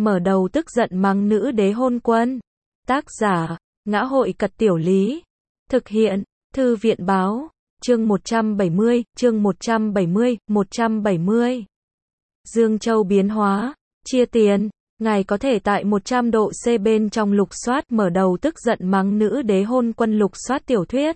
mở đầu tức giận mắng nữ đế hôn quân. Tác giả, Ngã hội Cật Tiểu Lý. Thực hiện, Thư viện báo. Chương 170, chương 170. Dương Châu biến hóa, chia tiền. Ngài có thể tại 100 độ C bên trong lục soát mở đầu tức giận mắng nữ đế hôn quân lục soát tiểu thuyết.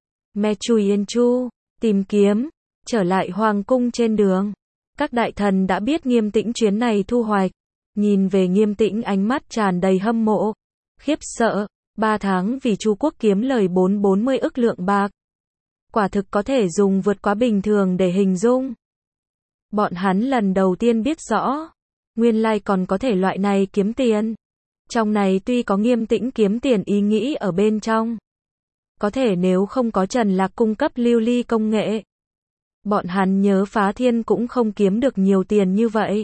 Me Chui Yên Chu, tìm kiếm, trở lại hoàng cung trên đường. Các đại thần đã biết Nghiêm Tĩnh chuyến này thu hoạch. Nhìn về Nghiêm Tĩnh ánh mắt tràn đầy hâm mộ, khiếp sợ. 3 tháng vì Chu quốc kiếm lời 440 ức lượng bạc. Quả thực có thể dùng vượt quá bình thường để hình dung. Bọn hắn lần đầu tiên biết rõ, nguyên lai còn có thể loại này kiếm tiền. Trong này tuy có Nghiêm Tĩnh kiếm tiền ý nghĩ ở bên trong. Có thể nếu không có Trần Lạc cung cấp lưu ly công nghệ, bọn hắn nhớ phá thiên cũng không kiếm được nhiều tiền như vậy.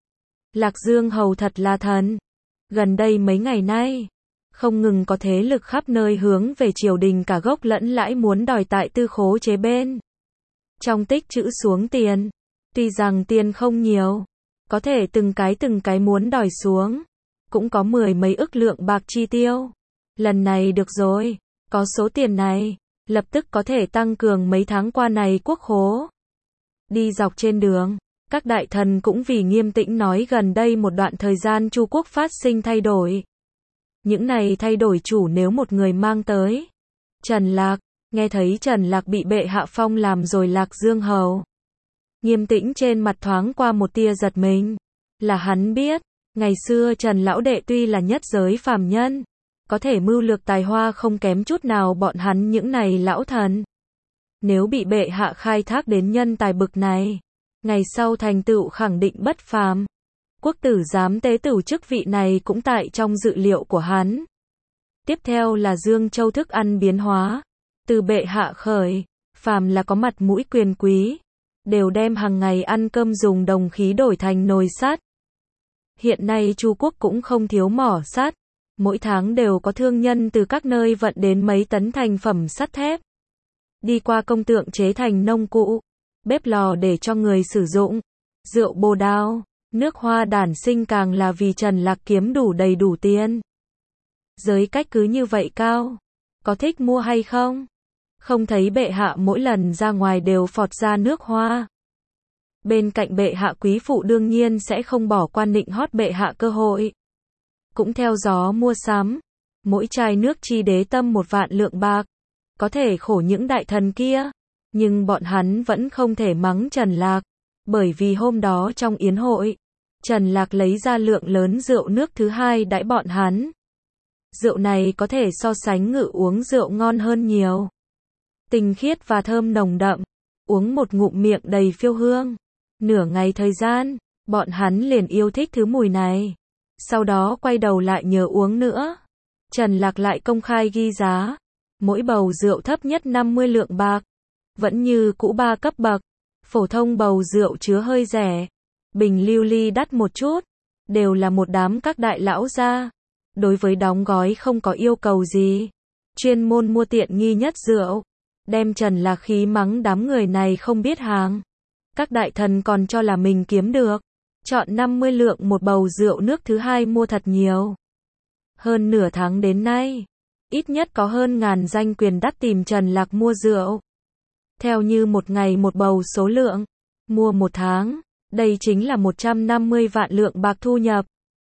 Lạc Dương Hầu thật là thần. Gần đây mấy ngày nay, không ngừng có thế lực khắp nơi hướng về triều đình cả gốc lẫn lãi muốn đòi tại tư khố chế bên trong tích trữ xuống tiền. Tuy rằng tiền không nhiều, có thể từng cái muốn đòi xuống, cũng có 10 mấy ức lượng bạc chi tiêu. Lần này được rồi, có số tiền này, lập tức có thể tăng cường mấy tháng qua này quốc khố. Đi dọc trên đường, các đại thần cũng vì Nghiêm Tĩnh nói gần đây một đoạn thời gian Chu quốc phát sinh thay đổi. Những này thay đổi chủ nếu một người mang tới. Trần Lạc, nghe thấy Trần Lạc bị bệ hạ phong làm rồi Lạc Dương Hầu. Nghiêm Tĩnh trên mặt thoáng qua một tia giật mình. Là hắn biết, ngày xưa Trần Lão Đệ tuy là nhất giới phàm nhân, có thể mưu lược tài hoa không kém chút nào bọn hắn những này lão thần. Nếu bị bệ hạ khai thác đến nhân tài bực này, ngày sau thành tựu khẳng định bất phàm. Quốc tử giám tế tửu chức vị này cũng tại trong dự liệu của hắn. Tiếp theo là Dương Châu thức ăn biến hóa. Từ bệ hạ khởi, phàm là có mặt mũi quyền quý, đều đem hàng ngày ăn cơm dùng đồng khí đổi thành nồi sắt. Hiện nay Chu quốc cũng không thiếu mỏ sắt. Mỗi tháng đều có thương nhân từ các nơi vận đến mấy tấn thành phẩm sắt thép. Đi qua công tượng chế thành nông cụ, bếp lò để cho người sử dụng, rượu bồ đào, nước hoa đản sinh càng là vì Trần Lạc kiếm đầy đủ tiền. Giới cách cứ như vậy cao, có thích mua hay không? Không thấy bệ hạ mỗi lần ra ngoài đều phọt ra nước hoa. Bên cạnh bệ hạ quý phụ đương nhiên sẽ không bỏ qua nịnh hót bệ hạ cơ hội. Cũng theo gió mua sắm, mỗi chai nước chi đế tâm 1 vạn lượng bạc. Có thể khổ những đại thần kia, nhưng bọn hắn vẫn không thể mắng Trần Lạc, bởi vì hôm đó trong yến hội, Trần Lạc lấy ra lượng lớn rượu nước thứ hai đãi bọn hắn. Rượu này có thể so sánh ngự uống rượu ngon hơn nhiều. Tinh khiết và thơm nồng đậm, uống một ngụm miệng đầy phiêu hương. Nửa ngày thời gian, bọn hắn liền yêu thích thứ mùi này. Sau đó quay đầu lại nhờ uống nữa. Trần Lạc lại công khai ghi giá. Mỗi bầu rượu thấp nhất 50 lượng bạc. Vẫn như cũ 3 cấp bậc. Phổ thông bầu rượu chứa hơi rẻ. Bình lưu ly đắt một chút. Đều là một đám các đại lão gia. Đối với đóng gói không có yêu cầu gì. Chuyên môn mua tiện nghi nhất rượu. Đem Trần Lạc khí mắng đám người này không biết hàng. Các đại thần còn cho là mình kiếm được. Chọn 50 lượng một bầu rượu nước thứ hai mua thật nhiều. Hơn nửa tháng đến nay, ít nhất có hơn ngàn danh quyền đắt tìm Trần Lạc mua rượu. Theo như một ngày một bầu số lượng, mua một tháng, đây chính là 150 vạn lượng bạc thu nhập.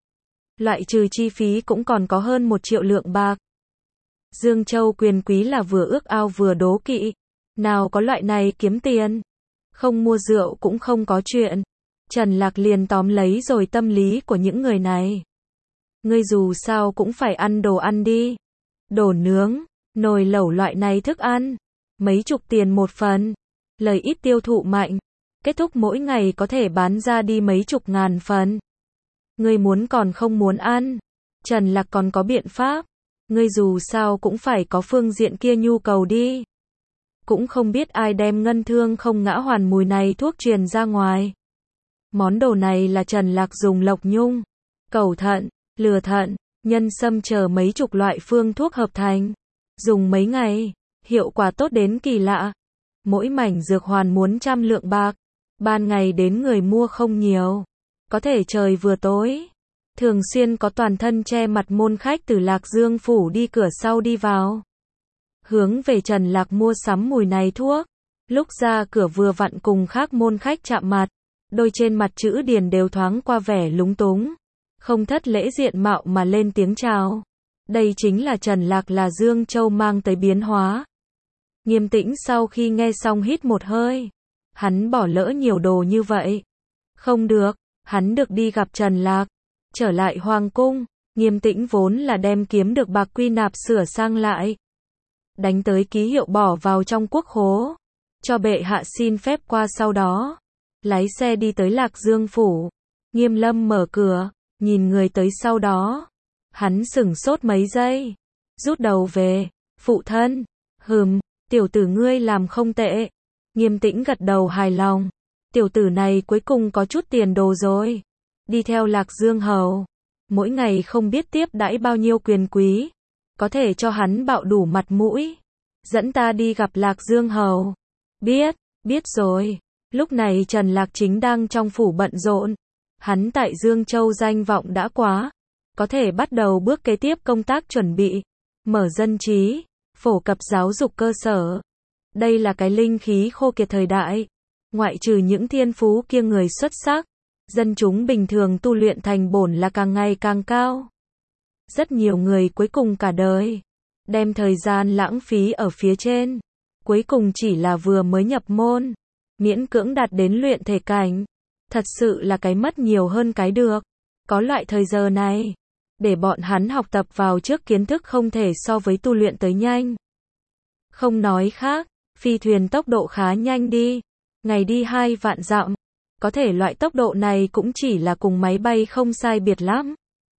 Loại trừ chi phí cũng còn có hơn 1 triệu lượng bạc. Dương Châu quyền quý là vừa ước ao vừa đố kỵ. Nào có loại này kiếm tiền. Không mua rượu cũng không có chuyện. Trần Lạc liền tóm lấy rồi tâm lý của những người này. Ngươi dù sao cũng phải ăn đồ ăn đi. Đồ nướng, nồi lẩu loại này thức ăn. Mấy chục tiền một phần. Lời ít tiêu thụ mạnh. Kết thúc mỗi ngày có thể bán ra đi mấy chục ngàn phần. Ngươi muốn còn không muốn ăn. Trần Lạc còn có biện pháp. Ngươi dù sao cũng phải có phương diện kia nhu cầu đi. Cũng không biết ai đem ngân thương không ngã hoàn mùi này thuốc truyền ra ngoài. Món đồ này là Trần Lạc dùng lộc nhung, cẩu thận, lừa thận, nhân sâm chờ mấy chục loại phương thuốc hợp thành. Dùng mấy ngày, hiệu quả tốt đến kỳ lạ. Mỗi mảnh dược hoàn muốn 100 lượng bạc. Ban ngày đến người mua không nhiều. Có thể trời vừa tối, Thường xuyên có toàn thân che mặt môn khách từ Lạc Dương phủ đi cửa sau đi vào. Hướng về Trần Lạc mua sắm mùi này thuốc. Lúc ra cửa vừa vặn cùng khác môn khách chạm mặt. Đôi trên mặt chữ điền đều thoáng qua vẻ lúng túng. Không thất lễ diện mạo mà lên tiếng chào. Đây chính là Trần Lạc là Dương Châu mang tới biến hóa. Nghiêm Tĩnh sau khi nghe xong hít một hơi. Hắn bỏ lỡ nhiều đồ như vậy. Không được, hắn được đi gặp Trần Lạc. Trở lại hoàng cung, Nghiêm Tĩnh vốn là đem kiếm được bạc quy nạp sửa sang lại. Đánh tới ký hiệu bỏ vào trong quốc khố. Cho bệ hạ xin phép qua sau đó. Lái xe đi tới Lạc Dương phủ. Nghiêm Lâm mở cửa, nhìn người tới sau đó. Hắn sửng sốt mấy giây. Rút đầu về, phụ thân. Tiểu tử ngươi làm không tệ. Nghiêm Tĩnh gật đầu hài lòng. Tiểu tử này cuối cùng có chút tiền đồ rồi. Đi theo Lạc Dương hầu. Mỗi ngày không biết tiếp đãi bao nhiêu quyền quý. Có thể cho hắn bạo đủ mặt mũi. Dẫn ta đi gặp Lạc Dương hầu. Biết rồi. Lúc này Trần Lạc chính đang trong phủ bận rộn. Hắn tại Dương Châu danh vọng đã quá. Có thể bắt đầu bước kế tiếp công tác chuẩn bị. Mở dân trí. Phổ cập giáo dục cơ sở. Đây là cái linh khí khô kiệt thời đại. Ngoại trừ những thiên phú kia người xuất sắc. Dân chúng bình thường tu luyện thành bổn là càng ngày càng cao. Rất nhiều người cuối cùng cả đời. Đem thời gian lãng phí ở phía trên. Cuối cùng chỉ là vừa mới nhập môn. Miễn cưỡng đạt đến luyện thể cảnh. Thật sự là cái mất nhiều hơn cái được. Có loại thời giờ này. Để bọn hắn học tập vào trước kiến thức không thể so với tu luyện tới nhanh. Không nói khác, phi thuyền tốc độ khá nhanh đi. Ngày đi 2 vạn dặm. Có thể loại tốc độ này cũng chỉ là cùng máy bay không sai biệt lắm.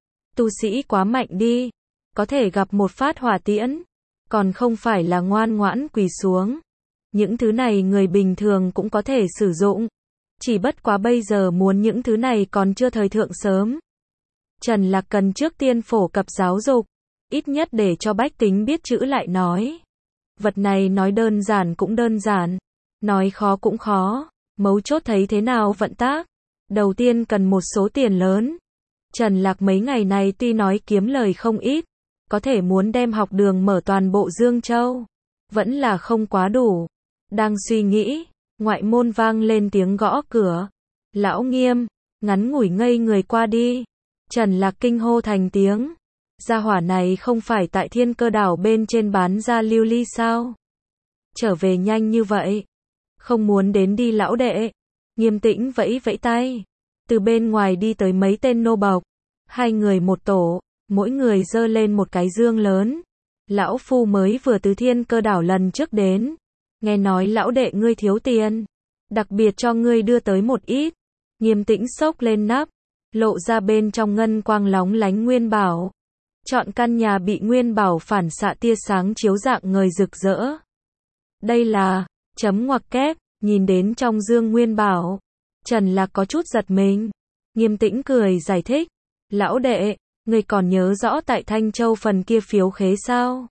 Tu sĩ quá mạnh đi. Có thể gặp một phát hỏa tiễn. Còn không phải là ngoan ngoãn quỳ xuống. Những thứ này người bình thường cũng có thể sử dụng. Chỉ bất quá bây giờ muốn những thứ này còn chưa thời thượng sớm. Trần Lạc cần trước tiên phổ cập giáo dục. Ít nhất để cho bách tính biết chữ lại nói. Vật này nói đơn giản cũng đơn giản. Nói khó cũng khó. Mấu chốt thấy thế nào vận tác. Đầu tiên cần một số tiền lớn. Trần Lạc mấy ngày này tuy nói kiếm lời không ít. Có thể muốn đem học đường mở toàn bộ Dương Châu. Vẫn là không quá đủ. Đang suy nghĩ. Ngoại môn vang lên tiếng gõ cửa. Lão Nghiêm. Ngắn ngủi ngây người qua đi. Trần Lạc kinh hô thành tiếng. Gia hỏa này không phải tại Thiên Cơ đảo bên trên bán ra lưu ly sao? Trở về nhanh như vậy. Không muốn đến đi lão đệ. Nghiêm Tĩnh vẫy vẫy tay. Từ bên ngoài đi tới mấy tên nô bộc. 2 người một tổ. Mỗi người giơ lên một cái dương lớn. Lão phu mới vừa từ Thiên Cơ đảo lần trước đến. Nghe nói lão đệ ngươi thiếu tiền. Đặc biệt cho ngươi đưa tới một ít. Nghiêm Tĩnh xốc lên nắp. Lộ ra bên trong ngân quang lóng lánh nguyên bảo. Chọn căn nhà bị nguyên bảo phản xạ tia sáng chiếu dạng ngời rực rỡ. Đây là, chấm ngoặc kép, nhìn đến trong dương nguyên bảo. Trần Lạc có chút giật mình. Nghiêm Tĩnh cười giải thích. Lão đệ, người còn nhớ rõ tại Thanh Châu phần kia phiếu khế sao?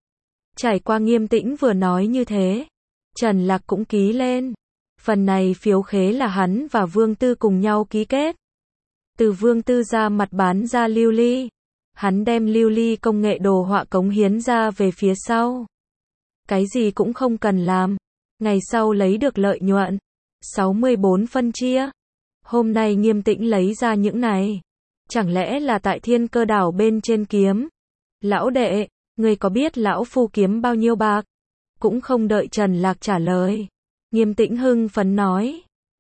Trải qua Nghiêm Tĩnh vừa nói như thế. Trần Lạc cũng ký lên. Phần này phiếu khế là hắn và Vương Tư cùng nhau ký kết. Từ Vương Tư ra mặt bán ra lưu ly. Hắn đem lưu ly công nghệ đồ họa cống hiến ra về phía sau. Cái gì cũng không cần làm. Ngày sau lấy được lợi nhuận. 64 phân chia. Hôm nay Nghiêm Tĩnh lấy ra những này. Chẳng lẽ là tại Thiên Cơ đảo bên trên kiếm? Lão đệ, người có biết lão phu kiếm bao nhiêu bạc? Cũng không đợi Trần Lạc trả lời. Nghiêm Tĩnh hưng phấn nói.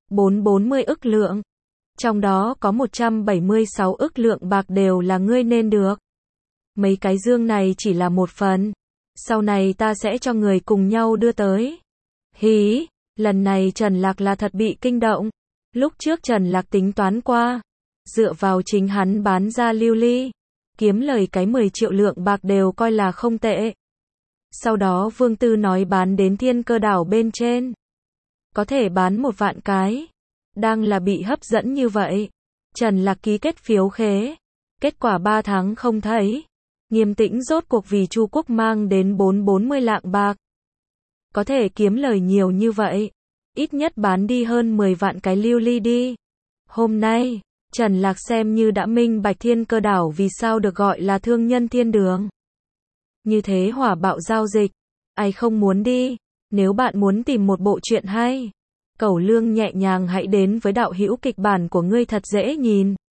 40 ức lượng. Trong đó có 176 ức lượng bạc đều là ngươi nên được. Mấy cái dương này chỉ là một phần. Sau này ta sẽ cho người cùng nhau đưa tới. Hí, lần này Trần Lạc là thật bị kinh động. Lúc trước Trần Lạc tính toán qua. Dựa vào chính hắn bán ra lưu ly. Kiếm lời cái 10 triệu lượng bạc đều coi là không tệ. Sau đó Vương Tư nói bán đến Thiên Cơ đảo bên trên. Có thể bán 1 vạn cái. Đang là bị hấp dẫn như vậy. Trần Lạc ký kết phiếu khế. Kết quả 3 tháng không thấy. Nghiêm Tĩnh rốt cuộc vì Chu Quốc mang đến 40 lạng bạc. Có thể kiếm lời nhiều như vậy. Ít nhất bán đi hơn 10 vạn cái lưu ly đi. Hôm nay, Trần Lạc xem như đã minh bạch Thiên Cơ đảo vì sao được gọi là thương nhân thiên đường. Như thế hỏa bạo giao dịch, ai không muốn đi, nếu bạn muốn tìm một bộ truyện hay, Cẩu Lương nhẹ nhàng hãy đến với đạo hữu kịch bản của ngươi thật dễ nhìn.